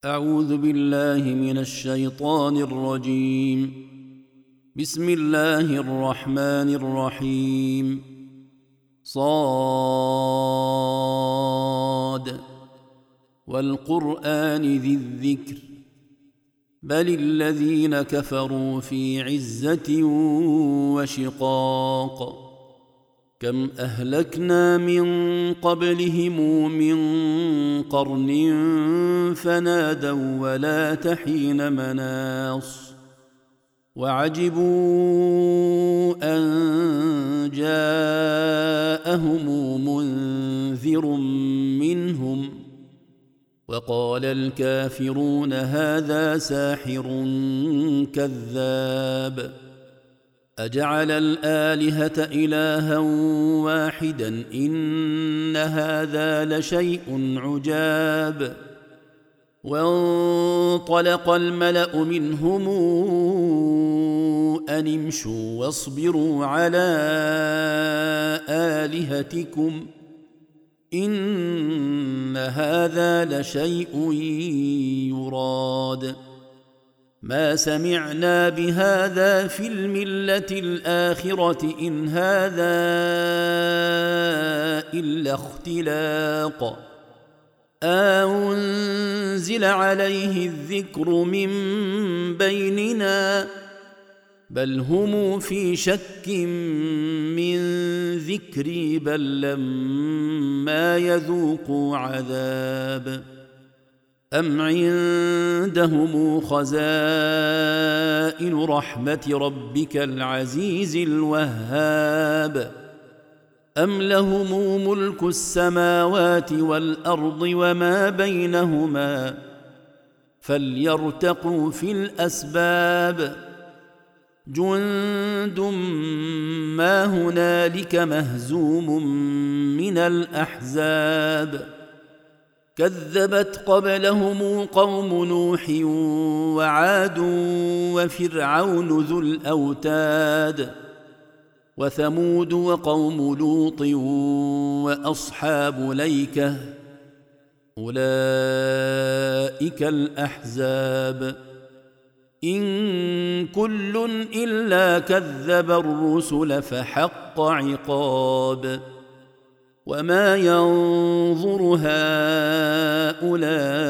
أعوذ بالله من الشيطان الرجيم. بسم الله الرحمن الرحيم. صاد والقرآن ذي الذكر بل الذين كفروا في عزة وشقاق. كم أهلكنا من قبلهم من قرن فنادوا ولا تحين مناص وعجبوا أن جاءهم منذر منهم وقال الكافرون هذا ساحر كذاب أجعل الآلهة إلها واحدا إن هذا لشيء عجاب. وانطلق الملأ منهم أن امشوا واصبروا على آلهتكم إن هذا لشيء يراد ما سمعنا بهذا في الملة الآخرة إن هذا إلا اختلاق أنزل عليه الذكر من بيننا بل هم في شك من ذكري بل لما يذوقوا عذاب أم عندهم خزائن رحمة ربك العزيز الوهاب أم لهم ملك السماوات والأرض وما بينهما فليرتقوا في الأسباب جند ما هنالك مهزوم من الأحزاب كذبت قبلهم قوم نوح وعاد وفرعون ذو الأوتاد وثمود وقوم لوط وأصحاب ليكة أولئك الأحزاب إن كل إلا كذب الرسل فحق عقاب وما ينظر هؤلاء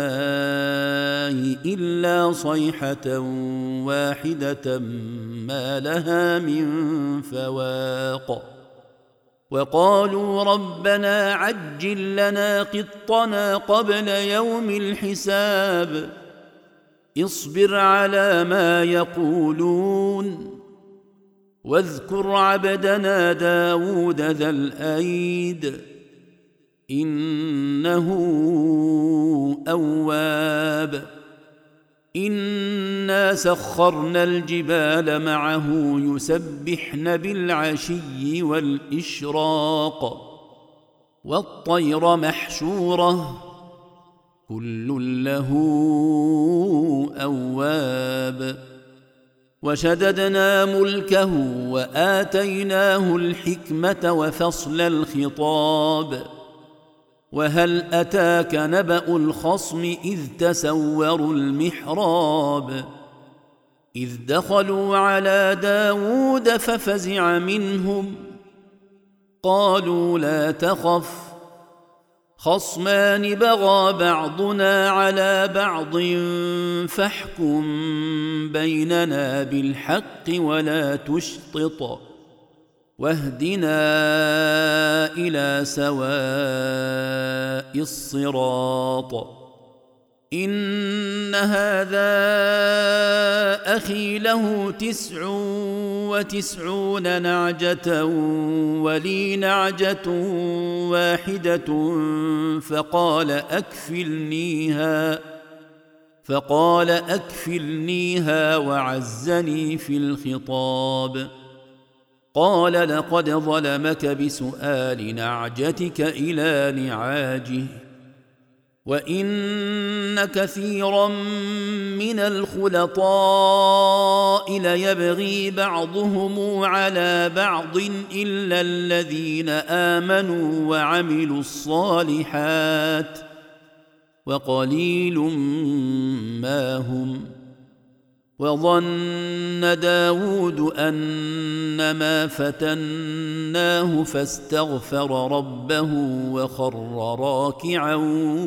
إلا صيحة واحدة ما لها من فواق وقالوا ربنا عجل لنا قطنا قبل يوم الحساب اصبر على ما يقولون واذكر عبدنا داود ذا الأيد إنه أواب إنا سخرنا الجبال معه يسبحن بالعشي والإشراق والطير محشورة كل له أواب وشددنا ملكه وآتيناه الحكمة وفصل الخطاب وهل أتاك نبأ الخصم إذ تسوروا المحراب إذ دخلوا على داود ففزع منهم قالوا لا تخف خصمان بغى بعضنا على بعض فاحكم بيننا بالحق ولا تشطط واهدنا إلى سواء الصراط إن هذا أخي له 99 نعجة ولي نعجة واحدة فقال أكفلنيها وعزني في الخطاب قال لقد ظلمك بسؤال نعجتك إلى نعاجه وإن كثيرا من الخلطاء ليبغي بعضهم على بعض إلا الذين آمنوا وعملوا الصالحات وقليل حماهم. وظن داود أنما فتناه فاستغفر ربه وخر راكعا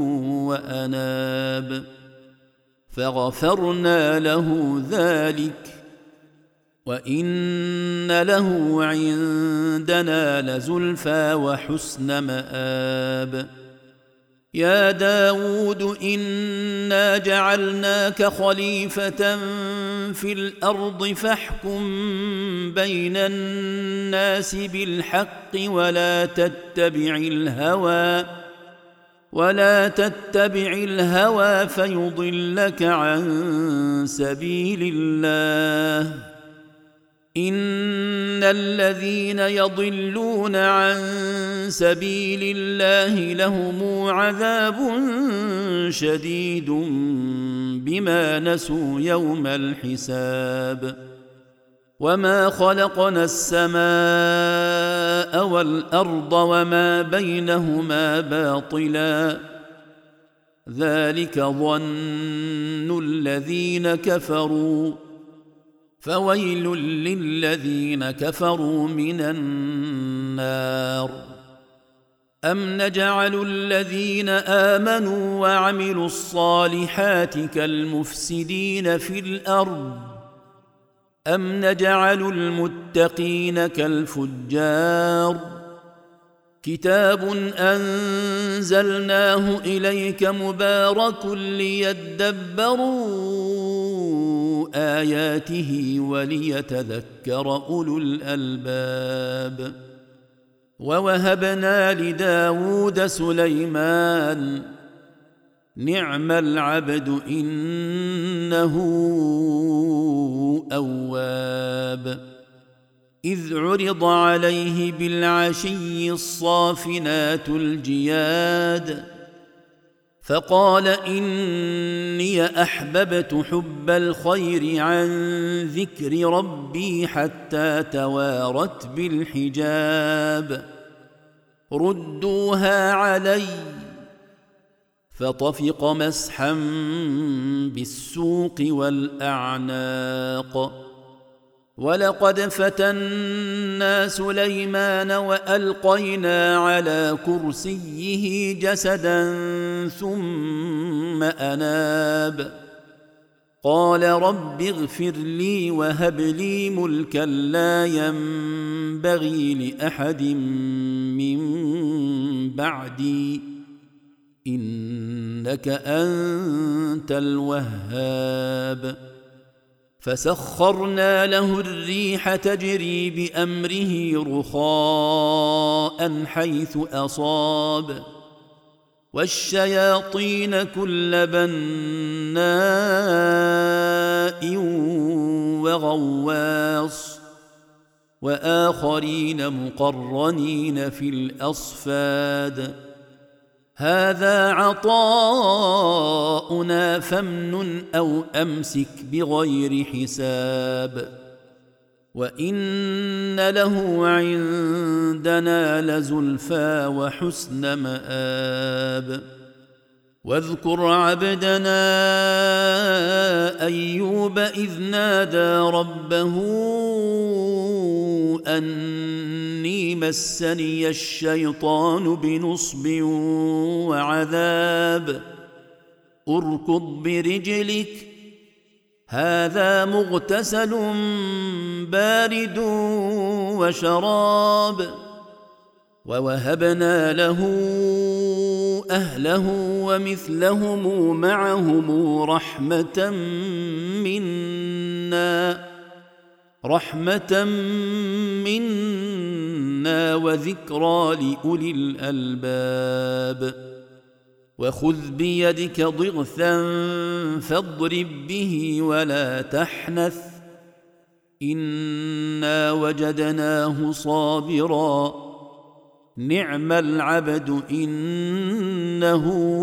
وأناب فغفرنا له ذلك وإن له عندنا لزلفى وحسن مآب. يا داود إنا جعلناك خليفة في الأرض فاحكم بين الناس بالحق ولا تتبع الهوى فيضلك عن سبيل الله. إن الذين يضلون عن سبيل الله لهم عذاب شديد بما نسوا يوم الحساب. وما خلقنا السماء والأرض وما بينهما باطلا ذلك ظن الذين كفروا فويل للذين كفروا من النار. أم نجعل الذين آمنوا وعملوا الصالحات كالمفسدين في الأرض أم نجعل المتقين كالفجار. كتاب أنزلناه إليك مبارك ليدبروا آياته وليتذكر أولو الألباب. ووهبنا لداود سليمان نعم العبد إنه أواب. إذ عرض عليه بالعشي الصافنات الجياد فقال إني أحببت حب الخير عن ذكر ربي حتى توارت بالحجاب. ردوها علي فطفق مسحا بالسوق والأعناق. ولقد فتنا سليمان وألقينا على كرسيه جسدا ثم أناب قال رب اغفر لي وهب لي ملكا لا ينبغي لأحد من بعدي إنك أنت الوهاب. فسخرنا له الريح تجري بأمره رخاء حيث أصاب والشياطين كل بناء وغواص وآخرين مقرنين في الأصفاد. هذا عطاؤنا فامنن أو أمسك بغير حساب وإن له عندنا لزلفى وحسن مآب. واذكر عبدنا أيوب إذ نادى ربه أني مسني الشيطان بنصب وعذاب اركض برجلك هذا مغتسل بارد وشراب. ووهبنا له أهله ومثلهم معهم رحمة منا وذكرى لأولي الألباب. وخذ بيدك ضغثا فاضرب به ولا تحنث إنا وجدناه صابرا نعم العبد إنه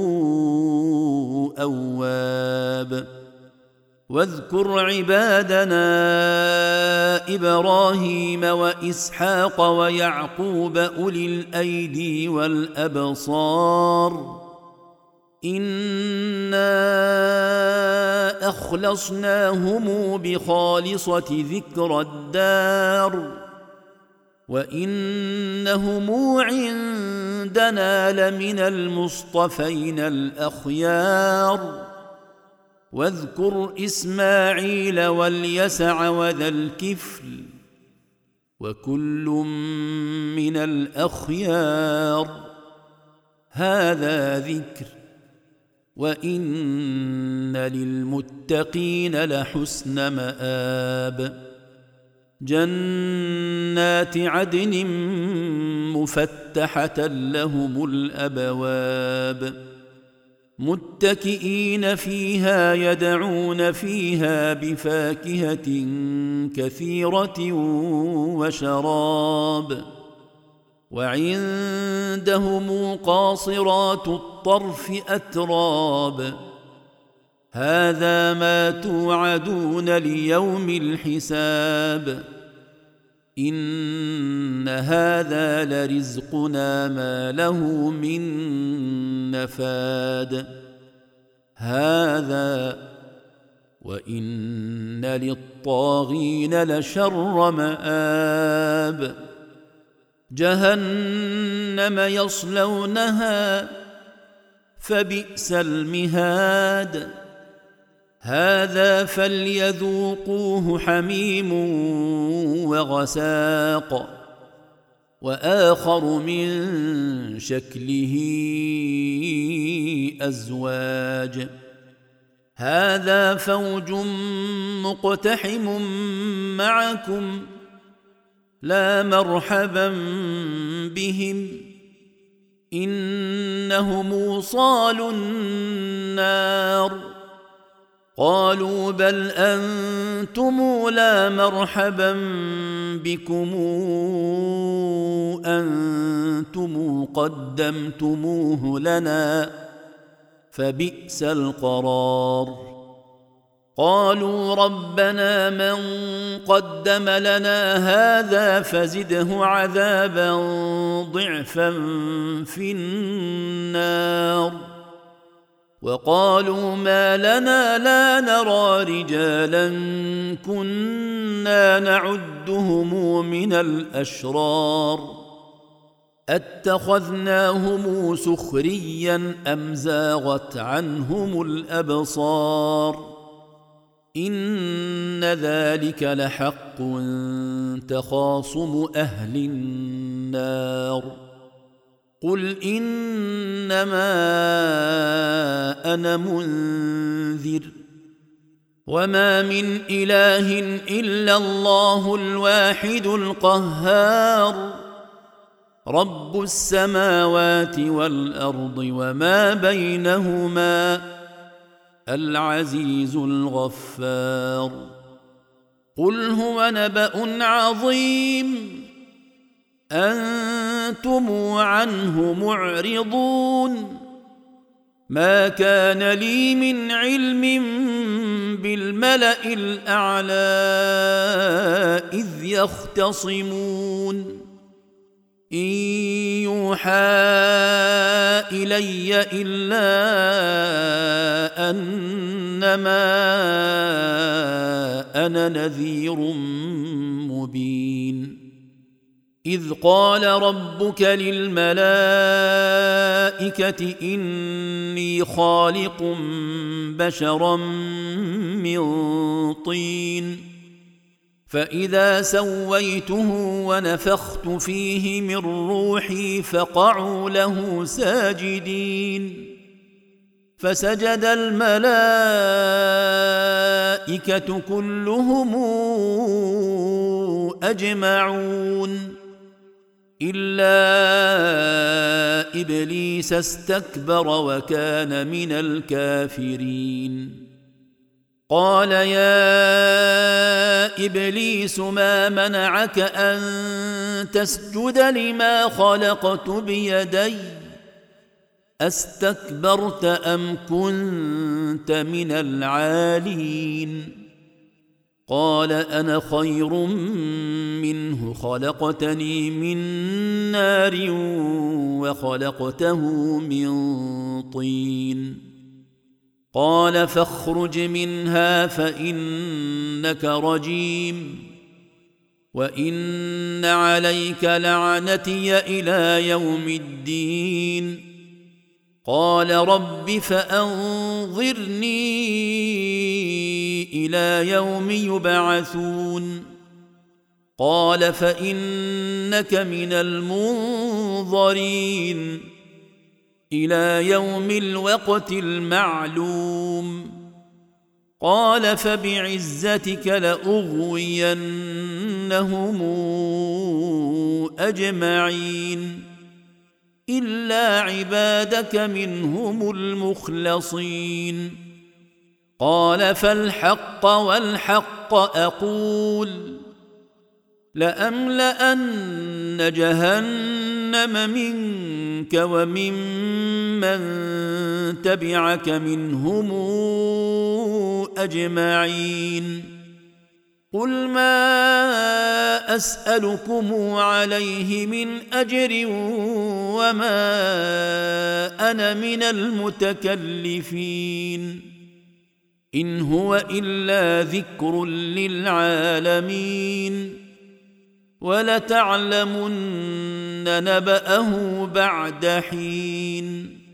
أواب. واذكر عبادنا إبراهيم وإسحاق ويعقوب أولي الأيدي والأبصار إنا أخلصناهم بخالصة ذكر الدار وإنهم عندنا لمن المصطفين الأخيار واذكر إسماعيل واليسع وذا الكفل وكل من الأخيار هذا ذكر وإن للمتقين لحسن مآب جنات عدن مفتحة لهم الأبواب متكئين فيها يدعون فيها بفاكهة كثيرة وشراب وعندهم قاصرات الطرف أتراب هذا ما توعدون ليوم الحساب إن هذا لرزقنا ما له من نفاد هذا وإن للطاغين لشر مآب جهنم يصلونها فبئس المهاد هذا فليذوقوه حميم وغساق وآخر من شكله أزواج هذا فوج مقتحم معكم لا مرحبا بهم إنهم صالوا النار قالوا بل أنتم لا مرحبا بكم أنتم قدمتموه لنا فبئس القرار قالوا ربنا من قدم لنا هذا فزده عذابا ضعفا في النار وقالوا ما لنا لا نرى رجالا كنا نعدهم من الأشرار اتخذناهم سخريا أم زاغت عنهم الأبصار إن ذلك لحق تخاصم أهل النار قل إنما أنا منذر وما من إله إلا الله الواحد القهار رب السماوات والأرض وما بينهما العزيز الغفار قل هو نبأ عظيم أنتم عنه معرضون ما كان لي من علم بالملأ الأعلى إذ يختصمون إن يوحى إلي إلا أنما أنا نذير مبين إذ قال ربك للملائكة إني خالق بشرا من طين فإذا سويته ونفخت فيه من روحي فقعوا له ساجدين فسجد الملائكة كلهم أجمعون إلا إبليس استكبر وكان من الكافرين قال يا إبليس ما منعك أن تسجد لما خلقت بيدي أستكبرت أم كنت من العالين قال أنا خير منه خلقتني من نار وخلقته من طين قال فاخرج منها فإنك رجيم وإن عليك لعنتي إلى يوم الدين قال رب فأنظرني إلى يوم يبعثون قال فإنك من المنظرين إلى يوم الوقت المعلوم قال فبعزتك لأغوينهم أجمعين إلا عبادك منهم المخلصين قال فالحق والحق أقول لأملأن جهنم منك وممن تبعك منهم أجمعين قل ما أسألكم عليه من أجر وما أنا من المتكلفين إن هو إلا ذكر للعالمين ولتعلمن نبأه بعد حين